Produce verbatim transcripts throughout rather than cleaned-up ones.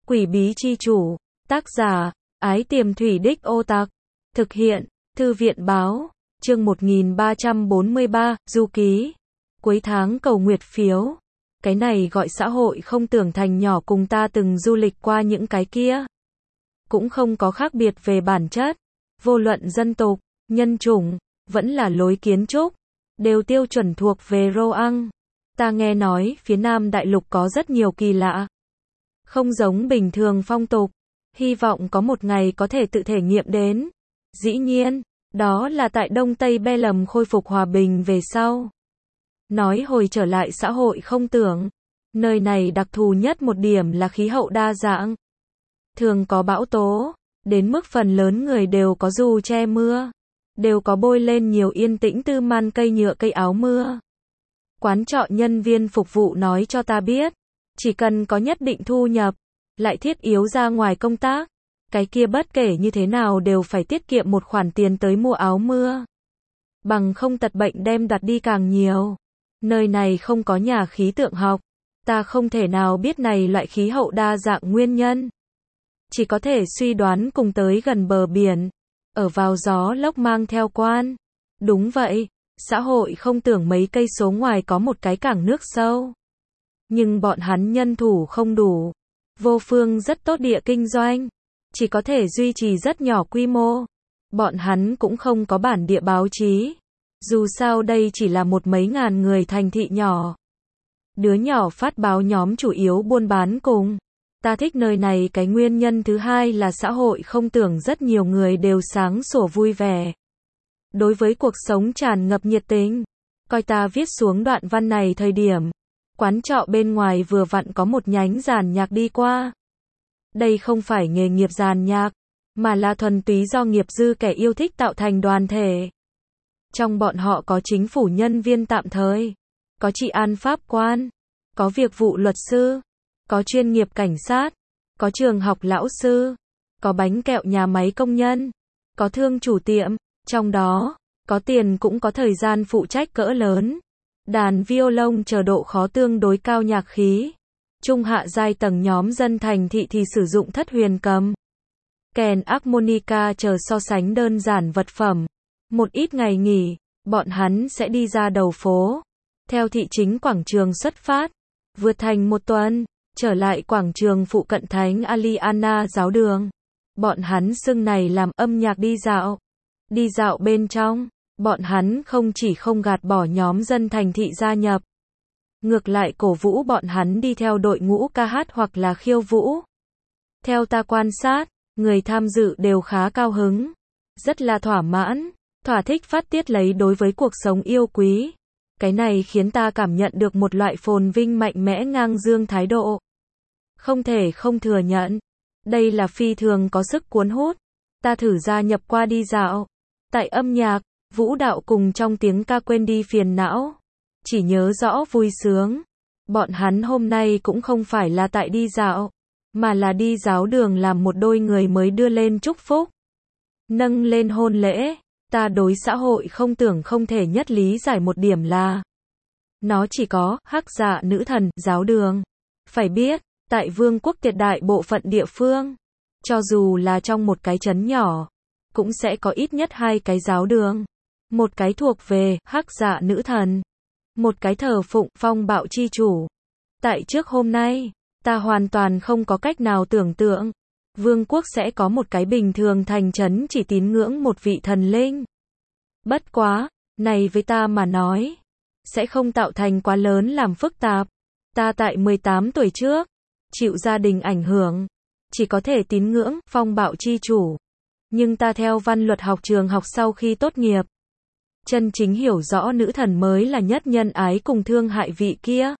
Quỷ bí chi chủ, tác giả, Ái Tiềm Thủy Đích Ô Tạc, thực hiện, Thư viện báo, chương một nghìn ba trăm bốn mươi ba, du ký, cuối tháng cầu nguyệt phiếu, cái này gọi xã hội không tưởng thành nhỏ cùng ta từng du lịch qua những cái kia. Cũng không có khác biệt về bản chất, vô luận dân tộc, nhân chủng, vẫn là lối kiến trúc, đều tiêu chuẩn thuộc về rô ăn. Ta nghe nói phía Nam Đại Lục có rất nhiều kỳ lạ, không giống bình thường phong tục, hy vọng có một ngày có thể tự thể nghiệm đến. Dĩ nhiên, đó là tại Đông Tây Be Lầm khôi phục hòa bình về sau. Nói hồi trở lại xã hội không tưởng, nơi này đặc thù nhất một điểm là khí hậu đa dạng. Thường có bão tố, đến mức phần lớn người đều có dù che mưa, đều có bôi lên nhiều yên tĩnh tư man cây nhựa cây áo mưa. Quán trọ nhân viên phục vụ nói cho ta biết, chỉ cần có nhất định thu nhập, lại thiết yếu ra ngoài công tác, cái kia bất kể như thế nào đều phải tiết kiệm một khoản tiền tới mua áo mưa. Bằng không tật bệnh đem đặt đi càng nhiều. Nơi này không có nhà khí tượng học, ta không thể nào biết này loại khí hậu đa dạng nguyên nhân. Chỉ có thể suy đoán cùng tới gần bờ biển, ở vào gió lốc mang theo quan. Đúng vậy, xã hội không tưởng mấy cây số ngoài có một cái cảng nước sâu. Nhưng bọn hắn nhân thủ không đủ, vô phương rất tốt địa kinh doanh, chỉ có thể duy trì rất nhỏ quy mô. Bọn hắn cũng không có bản địa báo chí, dù sao đây chỉ là một mấy ngàn người thành thị nhỏ. Đứa nhỏ phát báo nhóm chủ yếu buôn bán cùng. Ta thích nơi này cái nguyên nhân thứ hai là xã hội không tưởng rất nhiều người đều sáng sủa vui vẻ. Đối với cuộc sống tràn ngập nhiệt tình. Coi ta viết xuống đoạn văn này thời điểm, quán trọ bên ngoài vừa vặn có một nhánh giàn nhạc đi qua. Đây không phải nghề nghiệp giàn nhạc, mà là thuần túy do nghiệp dư kẻ yêu thích tạo thành đoàn thể. Trong bọn họ có chính phủ nhân viên tạm thời, có trị an pháp quan, có việc vụ luật sư, có chuyên nghiệp cảnh sát, có trường học lão sư, có bánh kẹo nhà máy công nhân, có thương chủ tiệm, trong đó, có tiền cũng có thời gian phụ trách cỡ lớn. Đàn violon chờ độ khó tương đối cao nhạc khí. Trung hạ giai tầng nhóm dân thành thị thì sử dụng thất huyền cầm, kèn harmonica chờ so sánh đơn giản vật phẩm. Một ít ngày nghỉ, bọn hắn sẽ đi ra đầu phố, theo thị chính quảng trường xuất phát, vượt thành một tuần, trở lại quảng trường phụ cận Thánh Aliana giáo đường. Bọn hắn xưng này làm âm nhạc đi dạo. Đi dạo bên trong, bọn hắn không chỉ không gạt bỏ nhóm dân thành thị gia nhập, ngược lại cổ vũ bọn hắn đi theo đội ngũ ca hát hoặc là khiêu vũ. Theo ta quan sát, người tham dự đều khá cao hứng, rất là thỏa mãn, thỏa thích phát tiết lấy đối với cuộc sống yêu quý. Cái này khiến ta cảm nhận được một loại phồn vinh mạnh mẽ ngang dương thái độ. Không thể không thừa nhận, đây là phi thường có sức cuốn hút. Ta thử gia nhập qua đi dạo, tại âm nhạc, vũ đạo cùng trong tiếng ca quên đi phiền não, chỉ nhớ rõ vui sướng. Bọn hắn hôm nay cũng không phải là tại đi dạo, mà là đi giáo đường làm một đôi người mới đưa lên chúc phúc, nâng lên hôn lễ. Ta đối xã hội không tưởng không thể nhất lý giải một điểm là nó chỉ có hắc dạ nữ thần giáo đường. Phải biết, tại vương quốc tuyệt đại bộ phận địa phương, cho dù là trong một cái trấn nhỏ, cũng sẽ có ít nhất hai cái giáo đường. Một cái thuộc về hắc dạ nữ thần, một cái thờ phụng phong bạo chi chủ. Tại trước hôm nay, ta hoàn toàn không có cách nào tưởng tượng vương quốc sẽ có một cái bình thường thành trấn chỉ tín ngưỡng một vị thần linh. Bất quá, này với ta mà nói, sẽ không tạo thành quá lớn làm phức tạp. Ta tại mười tám tuổi trước, chịu gia đình ảnh hưởng, chỉ có thể tín ngưỡng phong bạo chi chủ. Nhưng ta theo văn luật học trường học sau khi tốt nghiệp, chân chính hiểu rõ nữ thần mới là nhất nhân ái cùng thương hại vị kia.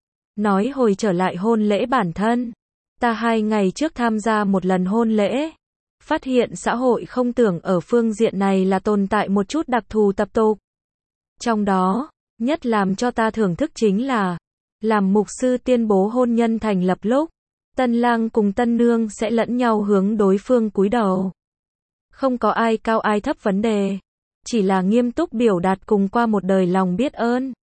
Nói hồi trở lại hôn lễ bản thân, ta hai ngày trước tham gia một lần hôn lễ, phát hiện xã hội không tưởng ở phương diện này là tồn tại một chút đặc thù tập tục. Trong đó, nhất làm cho ta thưởng thức chính là, làm mục sư tuyên bố hôn nhân thành lập lúc, tân lang cùng tân nương sẽ lẫn nhau hướng đối phương cúi đầu. Không có ai cao ai thấp vấn đề, chỉ là nghiêm túc biểu đạt cùng qua một đời lòng biết ơn.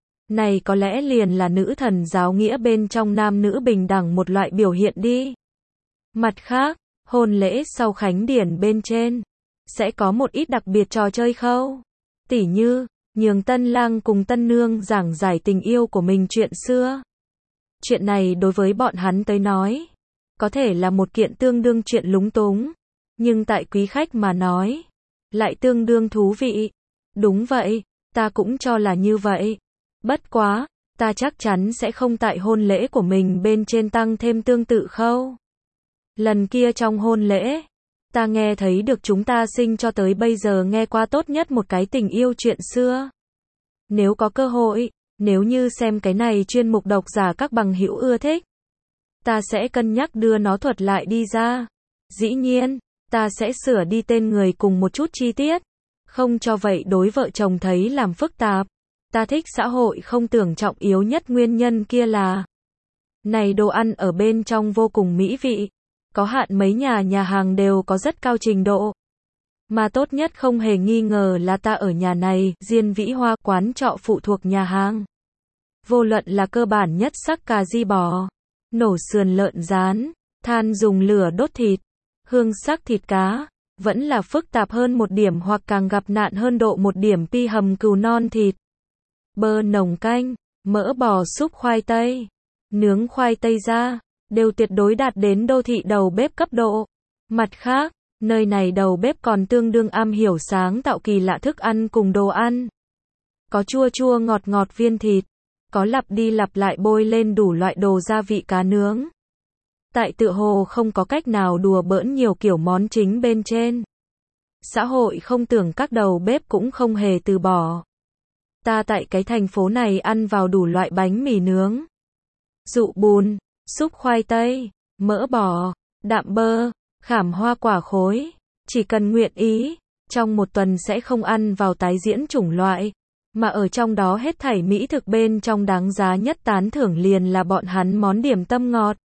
Này có lẽ liền là nữ thần giáo nghĩa bên trong nam nữ bình đẳng một loại biểu hiện đi. Mặt khác, hôn lễ sau khánh điển bên trên sẽ có một ít đặc biệt trò chơi khâu. Tỉ như, nhường tân lang cùng tân nương giảng giải tình yêu của mình chuyện xưa. Chuyện này đối với bọn hắn tới nói, có thể là một kiện tương đương chuyện lúng túng, nhưng tại quý khách mà nói, lại tương đương thú vị. Đúng vậy, ta cũng cho là như vậy. Bất quá, ta chắc chắn sẽ không tại hôn lễ của mình bên trên tăng thêm tương tự khâu. Lần kia trong hôn lễ, ta nghe thấy được chúng ta sinh cho tới bây giờ nghe qua tốt nhất một cái tình yêu chuyện xưa. Nếu có cơ hội, nếu như xem cái này chuyên mục độc giả các bằng hữu ưa thích, ta sẽ cân nhắc đưa nó thuật lại đi ra. Dĩ nhiên, ta sẽ sửa đi tên người cùng một chút chi tiết, không cho vậy đối vợ chồng thấy làm phức tạp. Ta thích xã hội không tưởng trọng yếu nhất nguyên nhân kia là này đồ ăn ở bên trong vô cùng mỹ vị. Có hạn mấy nhà nhà hàng đều có rất cao trình độ. Mà tốt nhất không hề nghi ngờ là ta ở nhà này, Diên Vĩ Hoa quán trọ phụ thuộc nhà hàng. Vô luận là cơ bản nhất sắc cà ri bò, nổ sườn lợn rán, than dùng lửa đốt thịt, hương sắc thịt cá, vẫn là phức tạp hơn một điểm hoặc càng gặp nạn hơn độ một điểm pi hầm cừu non thịt, bơ nồng canh, mỡ bò súp khoai tây, nướng khoai tây ra, đều tuyệt đối đạt đến đô thị đầu bếp cấp độ. Mặt khác, nơi này đầu bếp còn tương đương am hiểu sáng tạo kỳ lạ thức ăn cùng đồ ăn. Có chua chua ngọt ngọt viên thịt, có lặp đi lặp lại bôi lên đủ loại đồ gia vị cá nướng. Tại tựa hồ không có cách nào đùa bỡn nhiều kiểu món chính bên trên. Xã hội không tưởng các đầu bếp cũng không hề từ bỏ. Ta tại cái thành phố này ăn vào đủ loại bánh mì nướng, dụ bùn, súp khoai tây, mỡ bò, đạm bơ, khảm hoa quả khối. Chỉ cần nguyện ý, trong một tuần sẽ không ăn vào tái diễn chủng loại. Mà ở trong đó hết thảy mỹ thực bên trong đáng giá nhất tán thưởng liền là bọn hắn món điểm tâm ngọt.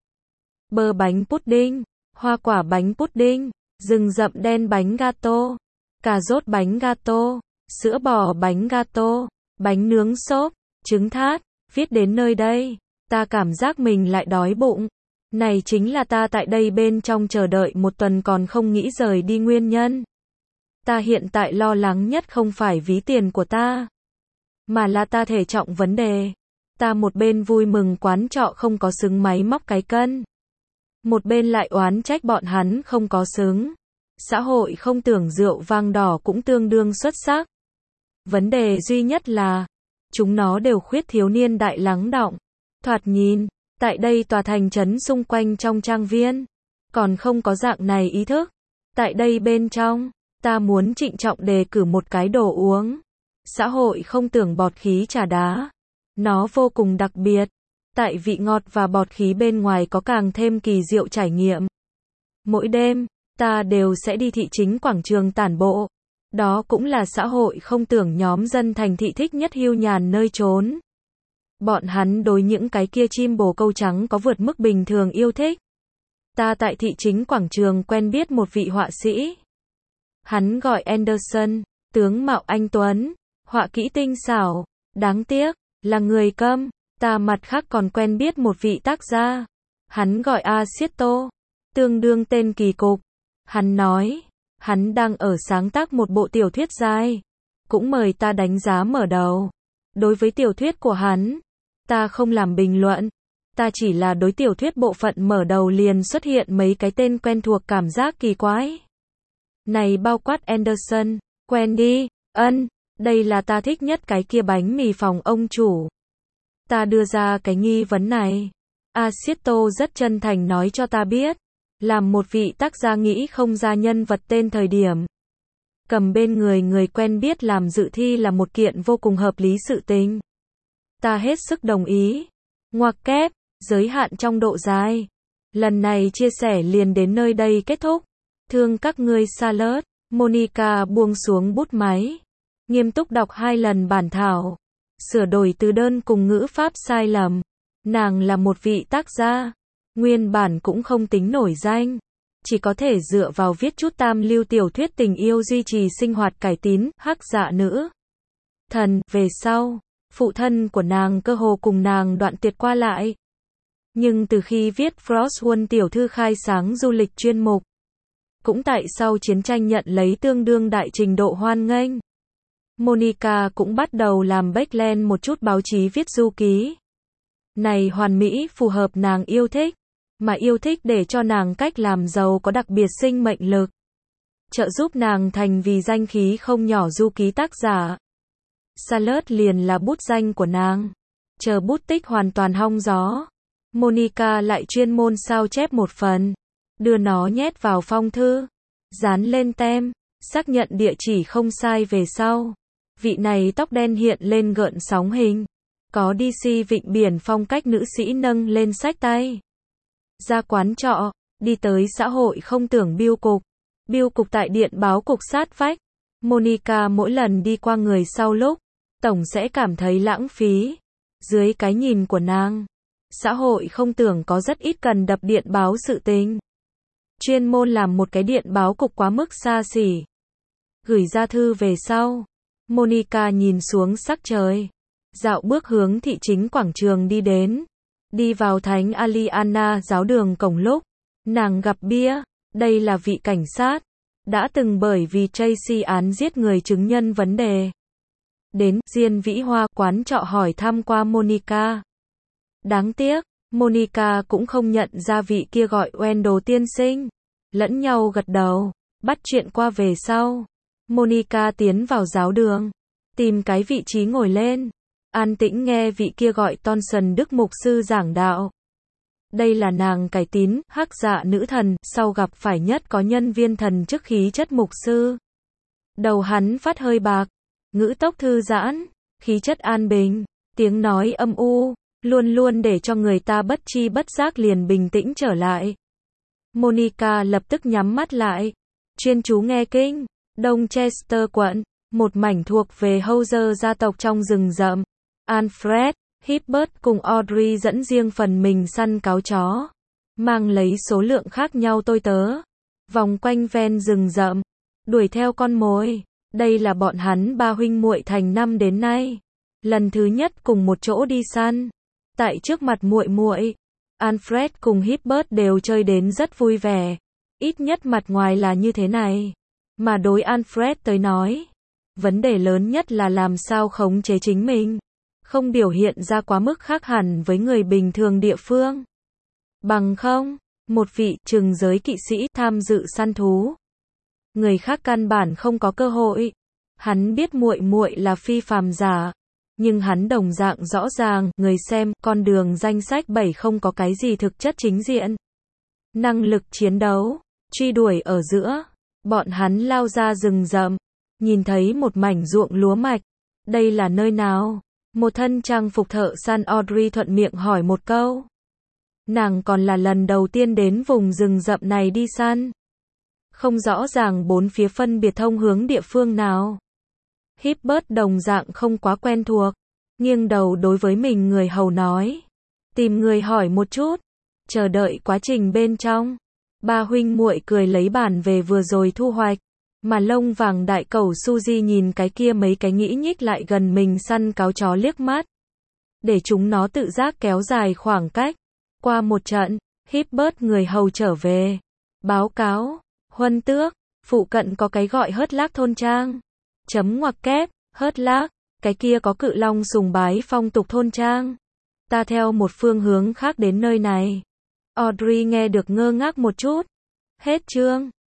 Bơ bánh pudding, hoa quả bánh pudding, rừng rậm đen bánh gato, cà rốt bánh gato, sữa bò bánh gato, bánh nướng xốp, trứng thát. Viết đến nơi đây, ta cảm giác mình lại đói bụng. Này chính là ta tại đây bên trong chờ đợi một tuần còn không nghĩ rời đi nguyên nhân. Ta hiện tại lo lắng nhất không phải ví tiền của ta, mà là ta thể trọng vấn đề. Ta một bên vui mừng quán trọ không có xứng máy móc cái cân, một bên lại oán trách bọn hắn không có xứng. Xã hội không tưởng rượu vang đỏ cũng tương đương xuất sắc. Vấn đề duy nhất là, chúng nó đều khuyết thiếu niên đại lắng đọng. Thoạt nhìn, tại đây tòa thành trấn xung quanh trong trang viên, còn không có dạng này ý thức. Tại đây bên trong, ta muốn trịnh trọng đề cử một cái đồ uống. Xã hội không tưởng bọt khí trà đá. Nó vô cùng đặc biệt. Tại vị ngọt và bọt khí bên ngoài có càng thêm kỳ diệu trải nghiệm. Mỗi đêm, ta đều sẽ đi thị chính quảng trường tản bộ. Đó cũng là xã hội không tưởng nhóm dân thành thị thích nhất hưu nhàn nơi trốn. Bọn hắn đối những cái kia chim bồ câu trắng có vượt mức bình thường yêu thích. Ta tại thị chính quảng trường quen biết một vị họa sĩ. Hắn gọi Anderson, tướng mạo anh tuấn, họa kỹ tinh xảo, đáng tiếc, là người câm. Ta mặt khác còn quen biết một vị tác gia. Hắn gọi Asisto, tương đương tên kỳ cục. Hắn nói, hắn đang ở sáng tác một bộ tiểu thuyết dài. Cũng mời ta đánh giá mở đầu. Đối với tiểu thuyết của hắn, ta không làm bình luận. Ta chỉ là đối tiểu thuyết bộ phận mở đầu liền xuất hiện mấy cái tên quen thuộc cảm giác kỳ quái. Này bao quát Anderson, quen đi, ân, đây là ta thích nhất cái kia bánh mì phòng ông chủ. Ta đưa ra cái nghi vấn này. Asisto rất chân thành nói cho ta biết, làm một vị tác gia nghĩ không ra nhân vật tên thời điểm. Cầm bên người người quen biết làm dự thi là một kiện vô cùng hợp lý sự tình. Ta hết sức đồng ý. Ngoặc kép, giới hạn trong độ dài. Lần này chia sẻ liền đến nơi đây kết thúc. Thương các ngươi Charlotte. Monica buông xuống bút máy. Nghiêm túc đọc hai lần bản thảo. Sửa đổi từ đơn cùng ngữ pháp sai lầm. Nàng là một vị tác gia. Nguyên bản cũng không tính nổi danh. Chỉ có thể dựa vào viết chút tam lưu tiểu thuyết tình yêu duy trì sinh hoạt cải tín, hắc dạ nữ thần. Về sau, phụ thân của nàng cơ hồ cùng nàng đoạn tuyệt qua lại. Nhưng từ khi viết Frostwolf tiểu thư khai sáng du lịch chuyên mục, cũng tại sau chiến tranh nhận lấy tương đương đại trình độ hoan nghênh, Monica cũng bắt đầu làm backend một chút báo chí viết du ký. Này hoàn mỹ phù hợp nàng yêu thích, mà yêu thích để cho nàng cách làm giàu có đặc biệt sinh mệnh lực, trợ giúp nàng thành vì danh khí không nhỏ du ký tác giả. Salad liền là bút danh của nàng. Chờ bút tích hoàn toàn hong gió, Monica lại chuyên môn sao chép một phần, đưa nó nhét vào phong thư, dán lên tem, xác nhận địa chỉ không sai về sau. Vị này tóc đen hiện lên gợn sóng hình, có đê xê vịnh biển phong cách nữ sĩ nâng lên sách tay. Ra quán trọ, đi tới xã hội không tưởng bưu cục. Bưu cục tại điện báo cục sát vách. Monica mỗi lần đi qua người sau lúc, tổng sẽ cảm thấy lãng phí. Dưới cái nhìn của nàng, xã hội không tưởng có rất ít cần đập điện báo sự tình. Chuyên môn làm một cái điện báo cục quá mức xa xỉ. Gửi ra thư về sau, Monica nhìn xuống sắc trời, dạo bước hướng thị chính quảng trường đi đến. Đi vào Thánh Aliana giáo đường cổng lúc, nàng gặp Bia, đây là vị cảnh sát, đã từng bởi vì Tracy án giết người chứng nhân vấn đề. Đến Diên Vĩ Hoa quán trọ hỏi thăm qua Monica. Đáng tiếc, Monica cũng không nhận ra vị kia gọi Wendell tiên sinh. Lẫn nhau gật đầu, bắt chuyện qua về sau. Monica tiến vào giáo đường, tìm cái vị trí ngồi lên, an tĩnh nghe vị kia gọi Thomson Đức mục sư giảng đạo. Đây là nàng cải tín, hắc dạ nữ thần, sau gặp phải nhất có nhân viên thần chức khí chất mục sư. Đầu hắn phát hơi bạc, ngữ tốc thư giãn, khí chất an bình, tiếng nói âm u, luôn luôn để cho người ta bất chi bất giác liền bình tĩnh trở lại. Monica lập tức nhắm mắt lại, chuyên chú nghe kinh. Đông Chester quận, một mảnh thuộc về Hauser gia tộc trong rừng rậm. Alfred, Hibbert cùng Audrey dẫn riêng phần mình săn cáo chó, mang lấy số lượng khác nhau tôi tớ, vòng quanh ven rừng rậm, đuổi theo con mồi. Đây là bọn hắn ba huynh muội thành năm đến nay, lần thứ nhất cùng một chỗ đi săn. Tại trước mặt muội muội, Alfred cùng Hibbert đều chơi đến rất vui vẻ, ít nhất mặt ngoài là như thế này. Mà đối Alfred tới nói, vấn đề lớn nhất là làm sao khống chế chính mình, không biểu hiện ra quá mức khác hẳn với người bình thường địa phương. Bằng không, một vị trừng giới kỵ sĩ tham dự săn thú, người khác căn bản không có cơ hội. Hắn biết muội muội là phi phàm giả, nhưng hắn đồng dạng rõ ràng, người xem, con đường danh sách bảy không có cái gì thực chất chính diện. Năng lực chiến đấu, truy đuổi ở giữa, bọn hắn lao ra rừng rậm, nhìn thấy một mảnh ruộng lúa mạch. Đây là nơi nào? Một thân trang phục thợ săn Audrey thuận miệng hỏi một câu. Nàng còn là lần đầu tiên đến vùng rừng rậm này đi săn. Không rõ ràng bốn phía phân biệt thông hướng địa phương nào. Hibbert đồng dạng không quá quen thuộc, nghiêng đầu đối với mình người hầu nói. Tìm người hỏi một chút, chờ đợi quá trình bên trong. Ba huynh muội cười lấy bản về vừa rồi thu hoạch, mà lông vàng đại cẩu Suzy nhìn cái kia mấy cái nghĩ nhích lại gần mình săn cáo chó liếc mắt, để chúng nó tự giác kéo dài khoảng cách. Qua một trận, Hibbert người hầu trở về, báo cáo, Huân Tước, phụ cận có cái gọi Hớt Lác thôn trang. Chấm ngoặc kép, Hớt Lác, cái kia có cự long sùng bái phong tục thôn trang. Ta theo một phương hướng khác đến nơi này. Audrey nghe được ngơ ngác một chút. Hết chương.